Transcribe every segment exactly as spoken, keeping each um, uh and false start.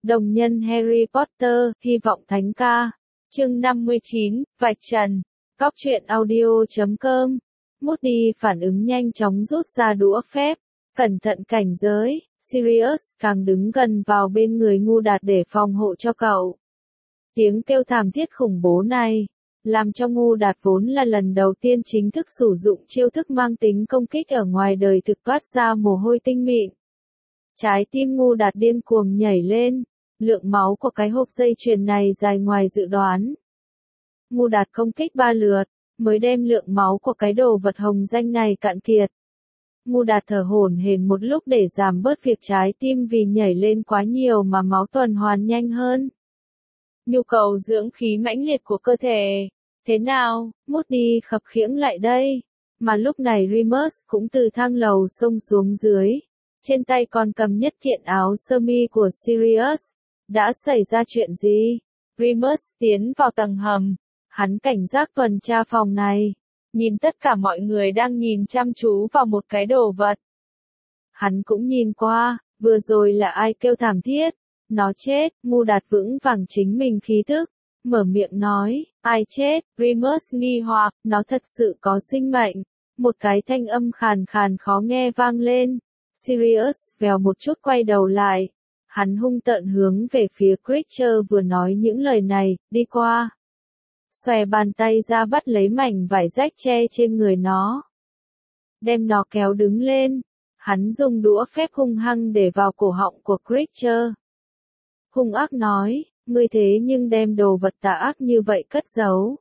Đồng nhân Harry Potter, hy vọng thánh ca. Chương năm mươi chín, vạch trần. Cóc truyện audio chấm com. Moody phản ứng nhanh chóng rút ra đũa phép. Cẩn thận cảnh giới, Sirius càng đứng gần vào bên người Ngu Đạt để phòng hộ cho cậu. Tiếng kêu thảm thiết khủng bố này, làm cho Ngu Đạt vốn là lần đầu tiên chính thức sử dụng chiêu thức mang tính công kích ở ngoài đời thực toát ra mồ hôi tinh mịn. Trái tim Ngu Đạt điên cuồng nhảy lên, lượng máu của cái hộp dây chuyền này dài ngoài dự đoán. Ngu Đạt công kích ba lượt, mới đem lượng máu của cái đồ vật hồng danh này cạn kiệt. Ngu Đạt thở hổn hển một lúc để giảm bớt việc trái tim vì nhảy lên quá nhiều mà máu tuần hoàn nhanh hơn. Nhu cầu dưỡng khí mãnh liệt của cơ thể. Thế nào, Moody khập khiễng lại đây. Mà lúc này Remus cũng từ thang lầu xông xuống dưới. Trên tay còn cầm nhất kiện áo sơ mi của Sirius. Đã xảy ra chuyện gì? Remus tiến vào tầng hầm. Hắn cảnh giác tuần tra phòng này. Nhìn tất cả mọi người đang nhìn chăm chú vào một cái đồ vật. Hắn cũng nhìn qua, vừa rồi là ai kêu thảm thiết. Nó chết, Ngu Đạt vững vàng chính mình khí thức. Mở miệng nói, ai chết? Remus nghi hoặc, nó thật sự có sinh mệnh. Một cái thanh âm khàn khàn khó nghe vang lên. Sirius vèo một chút quay đầu lại. Hắn hung tợn hướng về phía Creature vừa nói những lời này, đi qua. Xòe bàn tay ra bắt lấy mảnh vải rách che trên người nó. Đem nó kéo đứng lên. Hắn dùng đũa phép hung hăng để vào cổ họng của Creature. Hung ác nói, ngươi thế nhưng đem đồ vật tà ác như vậy cất giấu.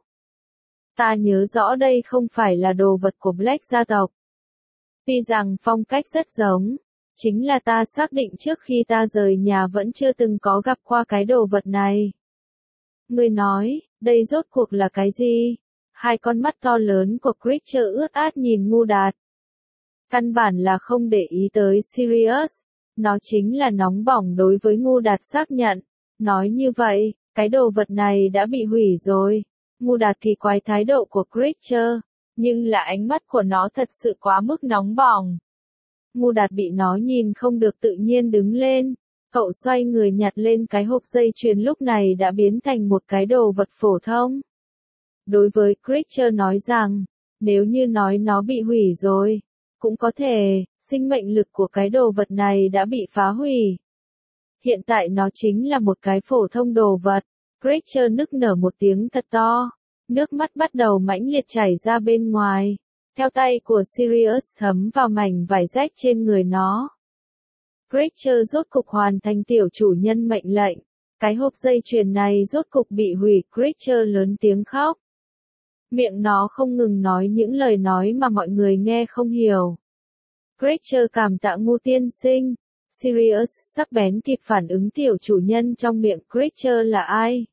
Ta nhớ rõ đây không phải là đồ vật của Black gia tộc. Tuy rằng phong cách rất giống, chính là ta xác định trước khi ta rời nhà vẫn chưa từng có gặp qua cái đồ vật này. Ngươi nói, đây rốt cuộc là cái gì? Hai con mắt to lớn của Creature ướt át nhìn Ngu Đạt. Căn bản là không để ý tới Sirius. Nó chính là nóng bỏng đối với Ngu Đạt xác nhận. Nói như vậy, cái đồ vật này đã bị hủy rồi. Ngu Đạt kỳ quái thái độ của Creature, nhưng là ánh mắt của nó thật sự quá mức nóng bỏng. Ngu Đạt bị nó nhìn không được tự nhiên đứng lên. Cậu xoay người nhặt lên cái hộp dây chuyền lúc này đã biến thành một cái đồ vật phổ thông. Đối với Creature nói rằng, nếu như nói nó bị hủy rồi, cũng có thể, sinh mệnh lực của cái đồ vật này đã bị phá hủy. Hiện tại nó chính là một cái phổ thông đồ vật. Creature nức nở một tiếng thật to. Nước mắt bắt đầu mãnh liệt chảy ra bên ngoài. Theo tay của Sirius thấm vào mảnh vải rách trên người nó. Creature rốt cục hoàn thành tiểu chủ nhân mệnh lệnh. Cái hộp dây chuyền này rốt cục bị hủy. Creature lớn tiếng khóc. Miệng nó không ngừng nói những lời nói mà mọi người nghe không hiểu. Creature cảm tạ Ngu tiên sinh. Sirius sắc bén kịp phản ứng tiểu chủ nhân trong miệng Creature là ai.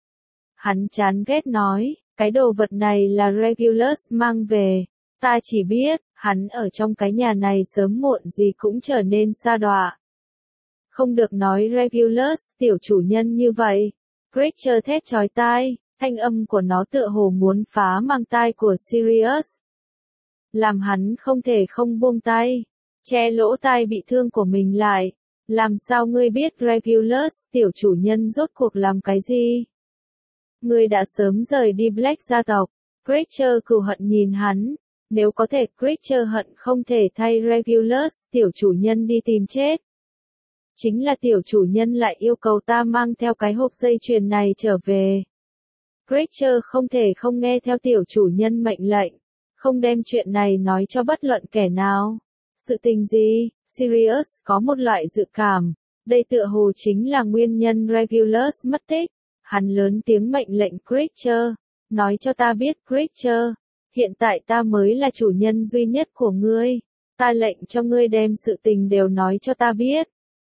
Hắn chán ghét nói, cái đồ vật này là Regulus mang về. Ta chỉ biết, hắn ở trong cái nhà này sớm muộn gì cũng trở nên sa đọa. Không được nói Regulus tiểu chủ nhân như vậy. Creature thét chói tai, thanh âm của nó tựa hồ muốn phá mang tai của Sirius. Làm hắn không thể không buông tay. Che lỗ tai bị thương của mình lại. Làm sao ngươi biết Regulus tiểu chủ nhân rốt cuộc làm cái gì? Ngươi đã sớm rời đi Black gia tộc. Creature cừu hận nhìn hắn. Nếu có thể Creature hận không thể thay Regulus tiểu chủ nhân đi tìm chết. Chính là tiểu chủ nhân lại yêu cầu ta mang theo cái hộp dây chuyền này trở về. Creature không thể không nghe theo tiểu chủ nhân mệnh lệnh. Không đem chuyện này nói cho bất luận kẻ nào. Sự tình gì? Sirius có một loại dự cảm. Đây tựa hồ chính là nguyên nhân Regulus mất tích. Hắn lớn tiếng mệnh lệnh Creature. Nói cho ta biết Creature. Hiện tại ta mới là chủ nhân duy nhất của ngươi. Ta lệnh cho ngươi đem sự tình đều nói cho ta biết.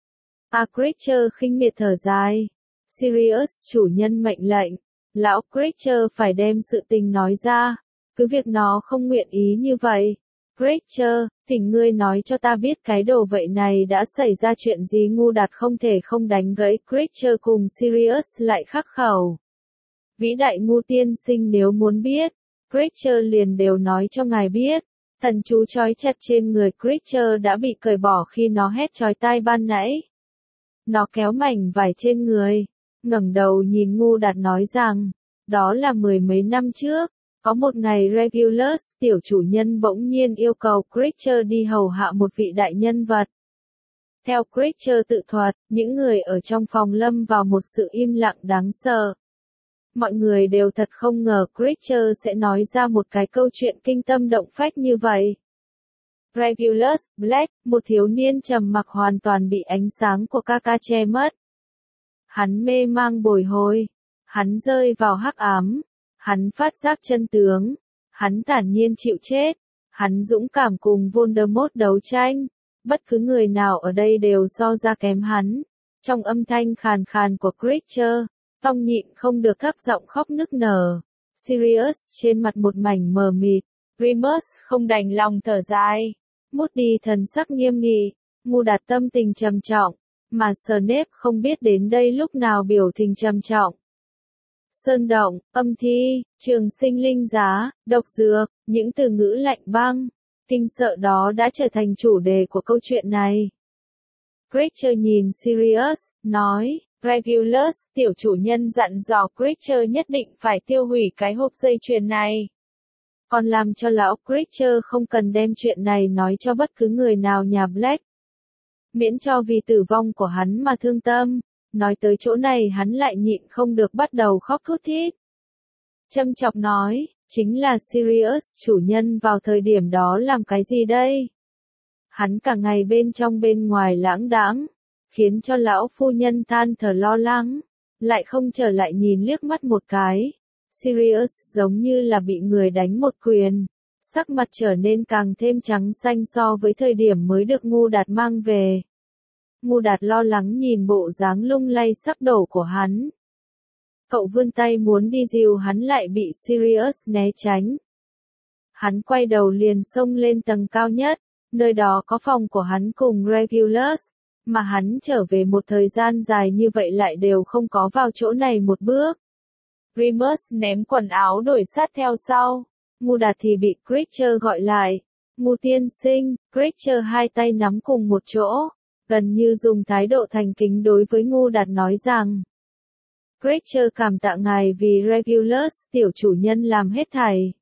A Creature khinh miệt thở dài. Sirius chủ nhân mệnh lệnh. Lão Creature phải đem sự tình nói ra. Cứ việc nó không nguyện ý như vậy. Creature, thỉnh ngươi nói cho ta biết cái đồ vậy này đã xảy ra chuyện gì. Ngu Đạt không thể không đánh gãy Creature cùng Sirius lại khắc khẩu. Vĩ đại Ngu tiên sinh nếu muốn biết, Creature liền đều nói cho ngài biết. Thần chú trói chặt trên người Creature đã bị cởi bỏ khi nó hét chói tai ban nãy. Nó kéo mảnh vải trên người, ngẩng đầu nhìn Ngu Đạt nói rằng, đó là mười mấy năm trước, có một ngày Regulus, tiểu chủ nhân bỗng nhiên yêu cầu Creature đi hầu hạ một vị đại nhân vật. Theo Creature tự thuật, những người ở trong phòng lâm vào một sự im lặng đáng sợ. Mọi người đều thật không ngờ Creature sẽ nói ra một cái câu chuyện kinh tâm động phách như vậy. Regulus Black, một thiếu niên trầm mặc hoàn toàn bị ánh sáng của Kaka che mất. Hắn mê mang bồi hồi, hắn rơi vào hắc ám, hắn phát giác chân tướng, hắn thản nhiên chịu chết, hắn dũng cảm cùng Voldemort đấu tranh, bất cứ người nào ở đây đều so ra kém hắn. Trong âm thanh khàn khàn của Creature, Phong nhịn không được thấp giọng khóc nức nở. Sirius trên mặt một mảnh mờ mịt, Remus không đành lòng thở dài. Moody thần sắc nghiêm nghị, Ngu Đạt tâm tình trầm trọng, mà Snape không biết đến đây lúc nào biểu tình trầm trọng. Sơn động, âm thi, trường sinh linh giá, độc dược, những từ ngữ lạnh băng, kinh sợ đó đã trở thành chủ đề của câu chuyện này. Creature nhìn Sirius, nói, Regulus, tiểu chủ nhân dặn dò Creature nhất định phải tiêu hủy cái hộp dây chuyền này. Còn làm cho lão Creature không cần đem chuyện này nói cho bất cứ người nào nhà Black. Miễn cho vì tử vong của hắn mà thương tâm. Nói tới chỗ này hắn lại nhịn không được bắt đầu khóc thút thít. Châm chọc nói, chính là Sirius chủ nhân vào thời điểm đó làm cái gì đây? Hắn cả ngày bên trong bên ngoài lãng đãng, khiến cho lão phu nhân than thở lo lắng, lại không trở lại nhìn liếc mắt một cái. Sirius giống như là bị người đánh một quyền, sắc mặt trở nên càng thêm trắng xanh so với thời điểm mới được Ngu Đạt mang về. Ngu Đạt lo lắng nhìn bộ dáng lung lay sắp đổ của hắn. Cậu vươn tay muốn đi dìu hắn lại bị Sirius né tránh. Hắn quay đầu liền xông lên tầng cao nhất, nơi đó có phòng của hắn cùng Regulus, mà hắn trở về một thời gian dài như vậy lại đều không có vào chỗ này một bước. Remus ném quần áo đổi sát theo sau. Ngu Đạt thì bị Creature gọi lại. Ngu tiên sinh, Creature hai tay nắm cùng một chỗ, gần như dùng thái độ thành kính đối với Ngu Đạt nói rằng. Creature cảm tạ ngài vì Regulus, tiểu chủ nhân làm hết thảy.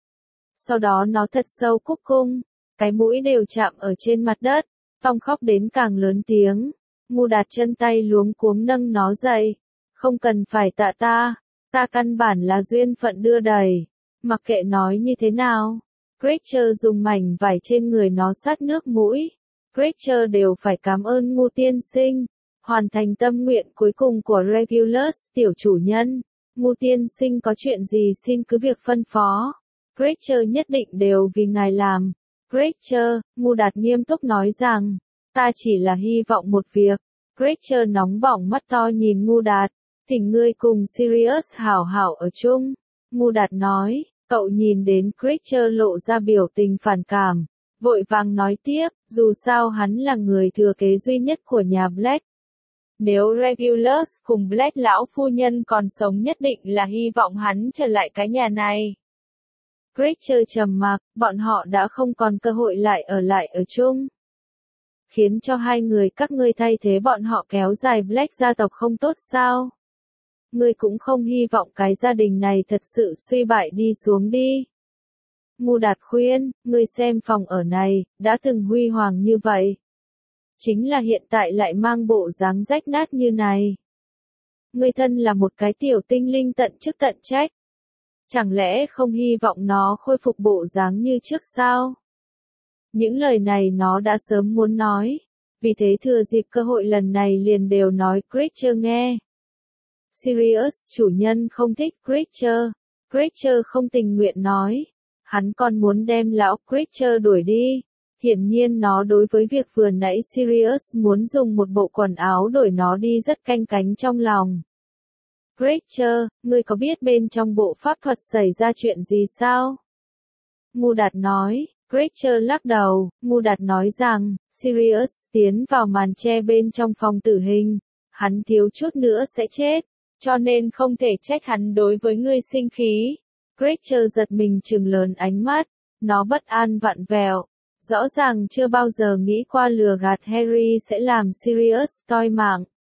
Sau đó nó thật sâu cúc cung, cái mũi đều chạm ở trên mặt đất, Phong khóc đến càng lớn tiếng. Ngu Đạt chân tay luống cuống nâng nó dậy. Không cần phải tạ ta, ta căn bản là duyên phận đưa đẩy. Mặc kệ nói như thế nào, Creature dùng mảnh vải trên người nó sát nước mũi. Creature đều phải cảm ơn Ngu tiên sinh, hoàn thành tâm nguyện cuối cùng của Regulus, tiểu chủ nhân. Ngu tiên sinh có chuyện gì xin cứ việc phân phó. Creature nhất định đều vì ngài làm. Creature, Ngu Đạt nghiêm túc nói rằng, ta chỉ là hy vọng một việc. Creature nóng bỏng mắt to nhìn Ngu Đạt, thỉnh ngươi cùng Sirius hảo hảo ở chung. Ngu Đạt nói, cậu nhìn đến Creature lộ ra biểu tình phản cảm, vội vàng nói tiếp, dù sao hắn là người thừa kế duy nhất của nhà Black. Nếu Regulus cùng Black lão phu nhân còn sống nhất định là hy vọng hắn trở lại cái nhà này. Creature trầm mặc, bọn họ đã không còn cơ hội lại ở lại ở chung. Khiến cho hai người các ngươi thay thế bọn họ kéo dài Black gia tộc không tốt sao? Ngươi cũng không hy vọng cái gia đình này thật sự suy bại đi xuống đi. Ngu Đạt khuyên, ngươi xem phòng ở này, đã từng huy hoàng như vậy. Chính là hiện tại lại mang bộ dáng rách nát như này. Ngươi thân là một cái tiểu tinh linh tận chức tận trách. Chẳng lẽ không hy vọng nó khôi phục bộ dáng như trước sao? Những lời này nó đã sớm muốn nói, vì thế thừa dịp cơ hội lần này liền đều nói Creature nghe. Sirius chủ nhân không thích Creature. Creature không tình nguyện nói. Hắn còn muốn đem lão Creature đuổi đi. Hiển nhiên nó đối với việc vừa nãy Sirius muốn dùng một bộ quần áo đổi nó đi rất canh cánh trong lòng. Creature, ngươi có biết bên trong bộ pháp thuật xảy ra chuyện gì sao? Ngu Đạt nói. Creature lắc đầu. Ngu Đạt nói rằng, Sirius tiến vào màn che bên trong phòng tử hình. Hắn thiếu chút nữa sẽ chết, cho nên không thể trách hắn đối với ngươi sinh khí. Creature giật mình trừng lớn ánh mắt, nó bất an vặn vẹo. Rõ ràng chưa bao giờ nghĩ qua lừa gạt Harry sẽ làm Sirius toi mạng.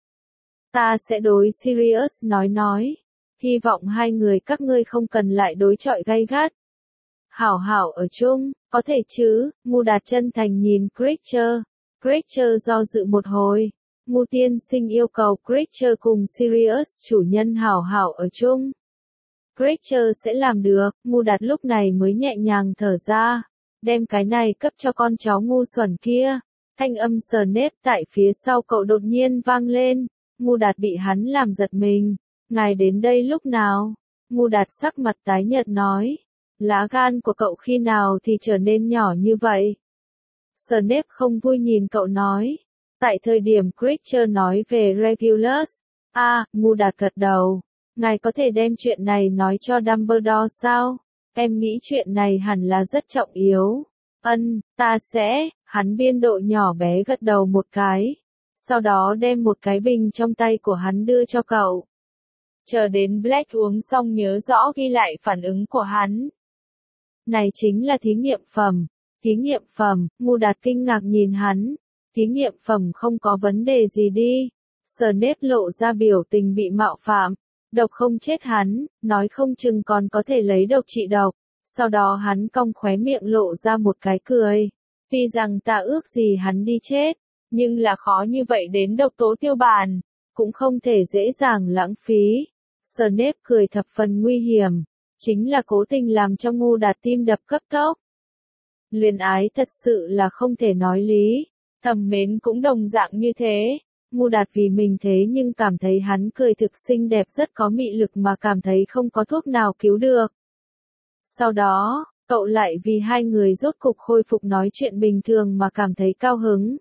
Ta sẽ đối Sirius nói nói. Hy vọng hai người các ngươi không cần lại đối chọi gay gắt. Hảo hảo ở chung, có thể chứ, Ngu Đạt chân thành nhìn Creature. Creature do dự một hồi. Ngu tiên sinh yêu cầu Creature cùng Sirius chủ nhân hảo hảo ở chung. Creature sẽ làm được, Ngu Đạt lúc này mới nhẹ nhàng thở ra. Đem cái này cấp cho con cháu ngu xuẩn kia. Thanh âm sờ nếp tại phía sau cậu đột nhiên vang lên. Ngu Đạt bị hắn làm giật mình. Ngài đến đây lúc nào? Ngu Đạt sắc mặt tái nhợt nói. Lá gan của cậu khi nào thì trở nên nhỏ như vậy? Sờ nếp không vui nhìn cậu nói. Tại thời điểm Creature nói về Regulus. À, Ngu Đạt gật đầu. Ngài có thể đem chuyện này nói cho Dumbledore sao? Em nghĩ chuyện này hẳn là rất trọng yếu. Ân, ta sẽ, hắn biên độ nhỏ bé gật đầu một cái. Sau đó đem một cái bình trong tay của hắn đưa cho cậu. Chờ đến Black uống xong nhớ rõ ghi lại phản ứng của hắn. Này chính là thí nghiệm phẩm. Thí nghiệm phẩm, Ngu Đạt kinh ngạc nhìn hắn. Thí nghiệm phẩm không có vấn đề gì đi. Snape lộ ra biểu tình bị mạo phạm. Độc không chết hắn, nói không chừng còn có thể lấy độc trị độc. Sau đó hắn cong khóe miệng lộ ra một cái cười. Tuy rằng ta ước gì hắn đi chết, nhưng là khó như vậy đến độc tố tiêu bản, cũng không thể dễ dàng lãng phí. Snape cười thập phần nguy hiểm, chính là cố tình làm cho Ngu Đạt tim đập cấp tốc. Luyến ái thật sự là không thể nói lý, thầm mến cũng đồng dạng như thế. Ngu Đạt vì mình thế nhưng cảm thấy hắn cười thực xinh đẹp rất có mị lực mà cảm thấy không có thuốc nào cứu được. Sau đó, cậu lại vì hai người rốt cục khôi phục nói chuyện bình thường mà cảm thấy cao hứng.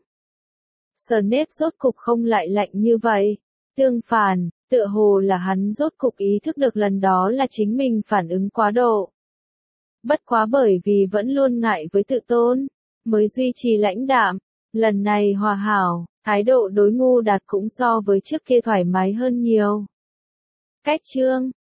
Snape rốt cục không lại lạnh như vậy. Tương phản, tựa hồ là hắn rốt cục ý thức được lần đó là chính mình phản ứng quá độ. Bất quá bởi vì vẫn luôn ngại với tự tôn, mới duy trì lãnh đạm. Lần này hòa hảo, thái độ đối Ngu Đạt cũng so với trước kia thoải mái hơn nhiều. Cách chương